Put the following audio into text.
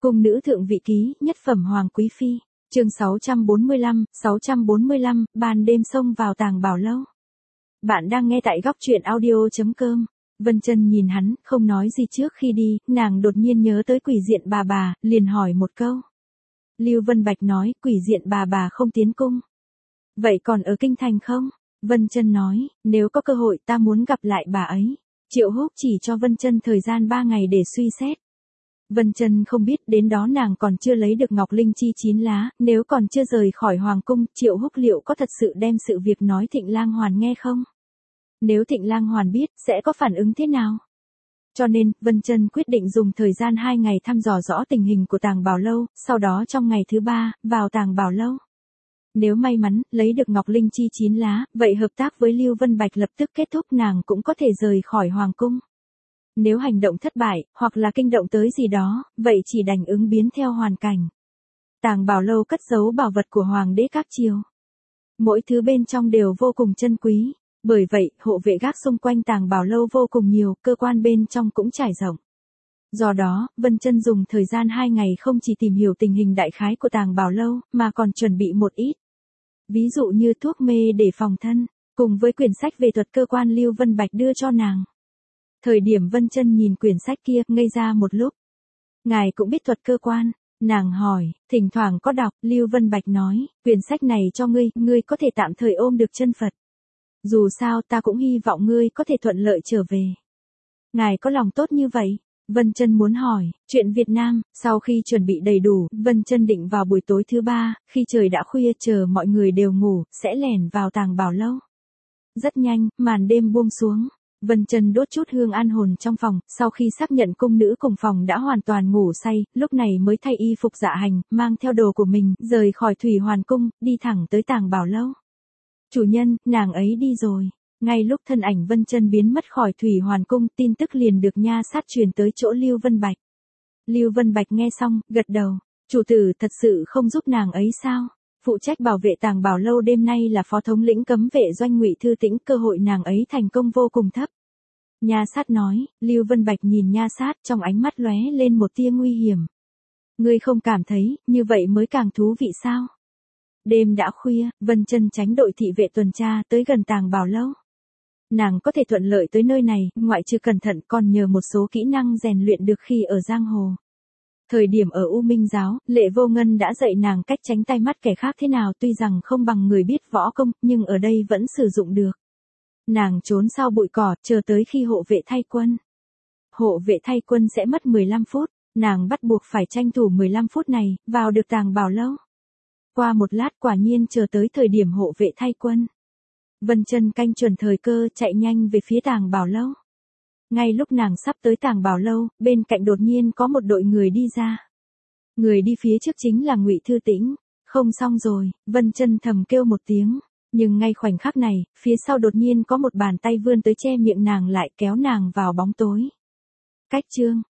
Cung nữ thượng vị ký, nhất phẩm hoàng quý phi. Chương 645, ban đêm xông vào tàng bảo lâu. Bạn đang nghe tại góc truyện audio.com. Vân Chân nhìn hắn, không nói gì trước khi đi, nàng đột nhiên nhớ tới Quỷ Diện bà, liền hỏi một câu. Lưu Vân Bạch nói, Quỷ Diện bà không tiến cung. Vậy còn ở kinh thành không? Vân Chân nói, nếu có cơ hội ta muốn gặp lại bà ấy. Triệu Húc chỉ cho Vân Chân thời gian 3 ngày để suy xét. Vân Chân không biết đến đó nàng còn chưa lấy được Ngọc Linh Chi 9 lá, nếu còn chưa rời khỏi Hoàng Cung, Triệu Húc liệu có thật sự đem sự việc nói Thịnh Lang Hoàn nghe không? Nếu Thịnh Lang Hoàn biết, sẽ có phản ứng thế nào? Cho nên, Vân Chân quyết định dùng thời gian 2 ngày thăm dò rõ tình hình của Tàng Bảo Lâu, sau đó trong ngày thứ 3, vào Tàng Bảo Lâu. Nếu may mắn, lấy được Ngọc Linh Chi 9 lá, vậy hợp tác với Lưu Vân Bạch lập tức kết thúc nàng cũng có thể rời khỏi Hoàng Cung. Nếu hành động thất bại, hoặc là kinh động tới gì đó, vậy chỉ đành ứng biến theo hoàn cảnh. Tàng Bảo Lâu cất giấu bảo vật của Hoàng đế các triều. Mỗi thứ bên trong đều vô cùng chân quý. Bởi vậy, hộ vệ gác xung quanh Tàng Bảo Lâu vô cùng nhiều, cơ quan bên trong cũng trải rộng. Do đó, Vân Chân dùng thời gian 2 ngày không chỉ tìm hiểu tình hình đại khái của Tàng Bảo Lâu, mà còn chuẩn bị một ít. Ví dụ như thuốc mê để phòng thân, cùng với quyển sách về thuật cơ quan Lưu Vân Bạch đưa cho nàng. Thời điểm Vân Chân nhìn quyển sách kia, ngây ra một lúc. Ngài cũng biết thuật cơ quan, nàng hỏi, thỉnh thoảng có đọc, Lưu Vân Bạch nói, quyển sách này cho ngươi có thể tạm thời ôm được chân Phật. Dù sao ta cũng hy vọng ngươi có thể thuận lợi trở về. Ngài có lòng tốt như vậy? Vân Chân muốn hỏi, chuyện Việt Nam, sau khi chuẩn bị đầy đủ, Vân Chân định vào buổi tối thứ 3, khi trời đã khuya chờ mọi người đều ngủ, sẽ lẻn vào Tàng Bảo Lâu. Rất nhanh, màn đêm buông xuống. Vân Chân đốt chút hương an hồn trong phòng, sau khi xác nhận cung nữ cùng phòng đã hoàn toàn ngủ say, lúc này mới thay y phục dạ hành, mang theo đồ của mình, rời khỏi Thủy Hoàn Cung, đi thẳng tới Tàng Bảo Lâu. Chủ nhân, nàng ấy đi rồi. Ngay lúc thân ảnh Vân Chân biến mất khỏi Thủy Hoàn Cung, tin tức liền được nha sát truyền tới chỗ Lưu Vân Bạch. Lưu Vân Bạch nghe xong, gật đầu. Chủ tử thật sự không giúp nàng ấy sao? Phụ trách bảo vệ Tàng Bảo Lâu đêm nay là phó thống lĩnh cấm vệ doanh Ngụy Thư Tĩnh, cơ hội nàng ấy thành công vô cùng thấp. Nha sát nói. Lưu Vân Bạch nhìn nha sát, trong ánh mắt lóe lên một tia nguy hiểm. Ngươi không cảm thấy, như vậy mới càng thú vị sao? Đêm đã khuya, Vân Chân tránh đội thị vệ tuần tra tới gần Tàng Bảo Lâu. Nàng có thể thuận lợi tới nơi này, ngoại trừ cẩn thận còn nhờ một số kỹ năng rèn luyện được khi ở giang hồ. Thời điểm ở U Minh Giáo, Lệ Vô Ngân đã dạy nàng cách tránh tay mắt kẻ khác thế nào, tuy rằng không bằng người biết võ công, nhưng ở đây vẫn sử dụng được. Nàng trốn sau bụi cỏ, chờ tới khi hộ vệ thay quân. Hộ vệ thay quân sẽ mất 15 phút, nàng bắt buộc phải tranh thủ 15 phút này, vào được Tàng Bảo Lâu. Qua một lát quả nhiên chờ tới thời điểm hộ vệ thay quân. Vân Chân canh chuẩn thời cơ chạy nhanh về phía Tàng Bảo Lâu. Ngay lúc nàng sắp tới Tàng Bảo Lâu, bên cạnh đột nhiên có một đội người đi ra. Người đi phía trước chính là Ngụy Thư Tĩnh. Không xong rồi, Vân Chân thầm kêu một tiếng. Nhưng ngay khoảnh khắc này, phía sau đột nhiên có một bàn tay vươn tới che miệng nàng lại kéo nàng vào bóng tối. Cách chương,